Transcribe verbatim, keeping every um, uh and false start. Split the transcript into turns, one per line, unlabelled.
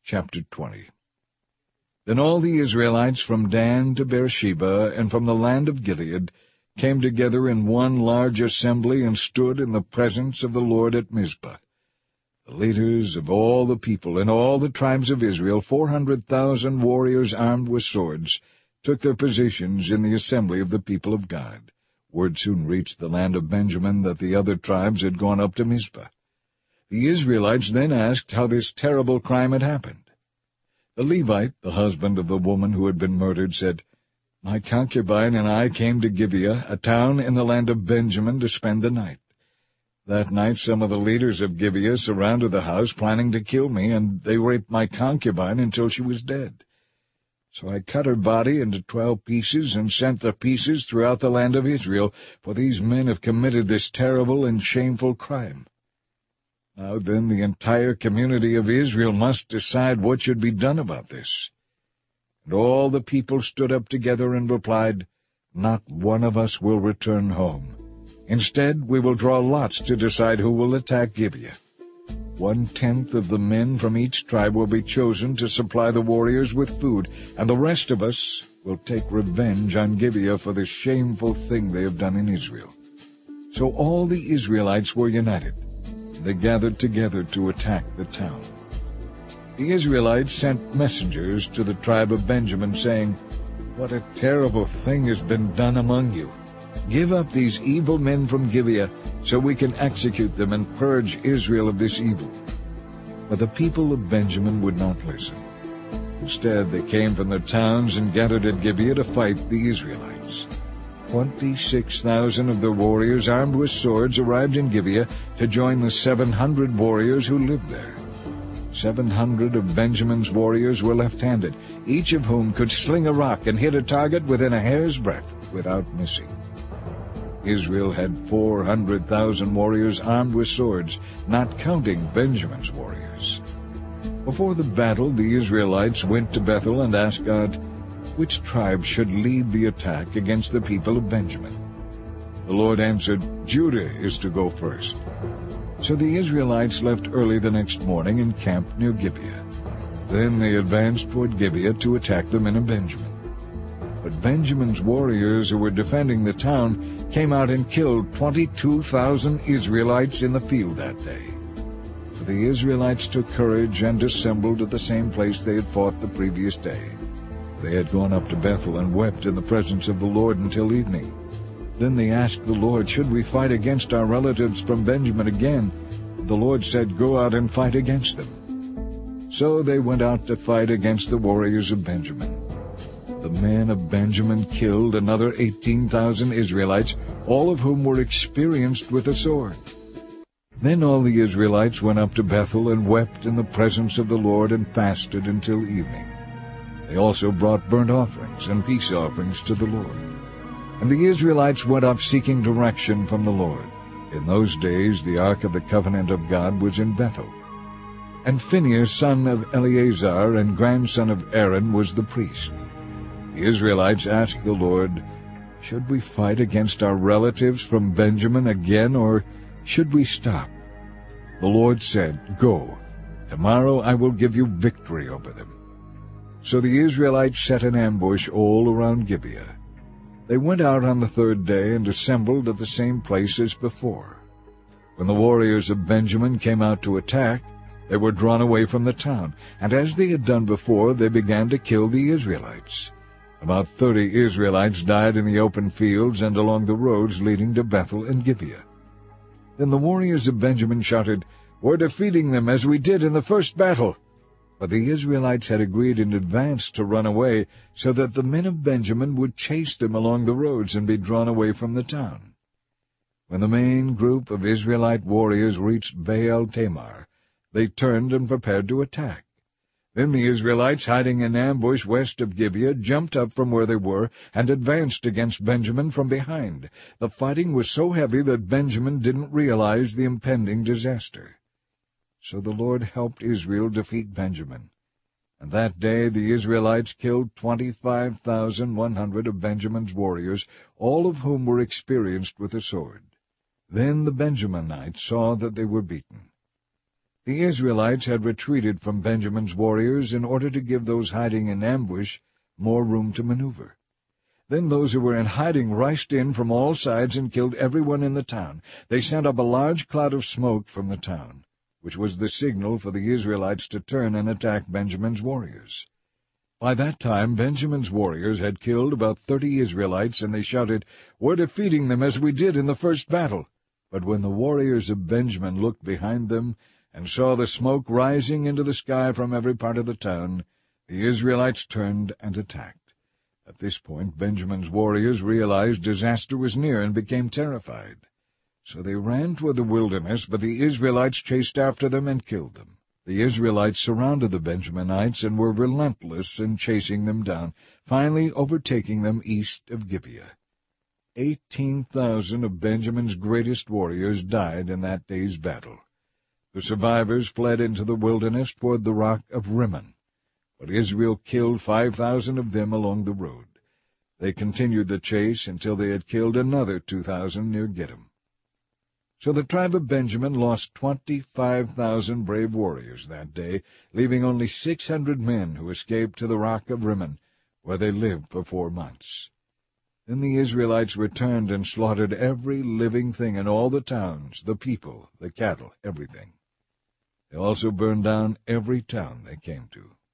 Chapter twenty. Then all the Israelites from Dan to Beersheba and from the land of Gilead came together in one large assembly and stood in the presence of the Lord at Mizpah. The leaders of all the people and all the tribes of Israel, four hundred thousand warriors armed with swords, took their positions in the assembly of the people of God. Word soon reached the land of Benjamin that the other tribes had gone up to Mizpah. The Israelites then asked how this terrible crime had happened. The Levite, the husband of the woman who had been murdered, said, "My concubine and I came to Gibeah, a town in the land of Benjamin, to spend the night. That night some of the leaders of Gibeah surrounded the house, planning to kill me, and they raped my concubine until she was dead. So I cut her body into twelve pieces and sent the pieces throughout the land of Israel, for these men have committed this terrible and shameful crime. Now then the entire community of Israel must decide what should be done about this." And all the people stood up together and replied, "Not one of us will return home. Instead, we will draw lots to decide who will attack Gibeah. One-tenth of the men from each tribe will be chosen to supply the warriors with food, and the rest of us will take revenge on Gibeah for the shameful thing they have done in Israel." So all the Israelites were united. They gathered together to attack the town. The Israelites sent messengers to the tribe of Benjamin, saying, "What a terrible thing has been done among you! Give up these evil men from Gibeah, so we can execute them and purge Israel of this evil." But the people of Benjamin would not listen. Instead, they came from their towns and gathered at Gibeah to fight the Israelites. Twenty-six thousand of their warriors armed with swords arrived in Gibeah to join the seven hundred warriors who lived there. Seven hundred of Benjamin's warriors were left-handed, each of whom could sling a rock and hit a target within a hair's breadth without missing. Israel had four hundred thousand warriors armed with swords, not counting Benjamin's warriors. Before the battle, the Israelites went to Bethel and asked God, which tribe should lead the attack against the people of Benjamin. The Lord answered, "Judah is to go first." So the Israelites left early the next morning and camped near Gibeah. Then they advanced toward Gibeah to attack the men of Benjamin. But Benjamin's warriors who were defending the town came out and killed twenty-two thousand Israelites in the field that day. But the Israelites took courage and assembled at the same place they had fought the previous day. They had gone up to Bethel and wept in the presence of the Lord until evening. Then they asked the Lord, "Should we fight against our relatives from Benjamin again?" The Lord said, "Go out and fight against them." So they went out to fight against the warriors of Benjamin. The men of Benjamin killed another eighteen thousand Israelites, all of whom were experienced with the sword. Then all the Israelites went up to Bethel and wept in the presence of the Lord and fasted until evening. They also brought burnt offerings and peace offerings to the Lord. And the Israelites went up seeking direction from the Lord. In those days the ark of the covenant of God was in Bethel. And Phinehas, son of Eleazar and grandson of Aaron, was the priest. The Israelites asked the Lord, "Should we fight against our relatives from Benjamin again, or should we stop?" The Lord said, "Go. Tomorrow I will give you victory over them." So the Israelites set an ambush all around Gibeah. They went out on the third day and assembled at the same place as before. When the warriors of Benjamin came out to attack, they were drawn away from the town, and as they had done before, they began to kill the Israelites. About thirty Israelites died in the open fields and along the roads leading to Bethel and Gibeah. Then the warriors of Benjamin shouted, "We're defeating them as we did in the first battle." But the Israelites had agreed in advance to run away, so that the men of Benjamin would chase them along the roads and be drawn away from the town. When the main group of Israelite warriors reached Baal Tamar, they turned and prepared to attack. Then the Israelites, hiding in ambush west of Gibeah, jumped up from where they were and advanced against Benjamin from behind. The fighting was so heavy that Benjamin didn't realize the impending disaster. So the Lord helped Israel defeat Benjamin. And that day the Israelites killed twenty-five thousand one hundred of Benjamin's warriors, all of whom were experienced with the sword. Then the Benjaminites saw that they were beaten. The Israelites had retreated from Benjamin's warriors in order to give those hiding in ambush more room to maneuver. Then those who were in hiding rushed in from all sides and killed everyone in the town. They sent up a large cloud of smoke from the town, which was the signal for the Israelites to turn and attack Benjamin's warriors. By that time Benjamin's warriors had killed about thirty Israelites, and they shouted, "We're defeating them as we did in the first battle." But when the warriors of Benjamin looked behind them and saw the smoke rising into the sky from every part of the town, the Israelites turned and attacked. At this point Benjamin's warriors realized disaster was near and became terrified. So they ran toward the wilderness, but the Israelites chased after them and killed them. The Israelites surrounded the Benjaminites and were relentless in chasing them down, finally overtaking them east of Gibeah. Eighteen thousand of Benjamin's greatest warriors died in that day's battle. The survivors fled into the wilderness toward the rock of Rimmon, but Israel killed five thousand of them along the road. They continued the chase until they had killed another two thousand near Gittim. So the tribe of Benjamin lost twenty-five thousand brave warriors that day, leaving only six hundred men who escaped to the rock of Rimmon, where they lived for four months. Then the Israelites returned and slaughtered every living thing in all the towns, the people, the cattle, everything. They also burned down every town they came to.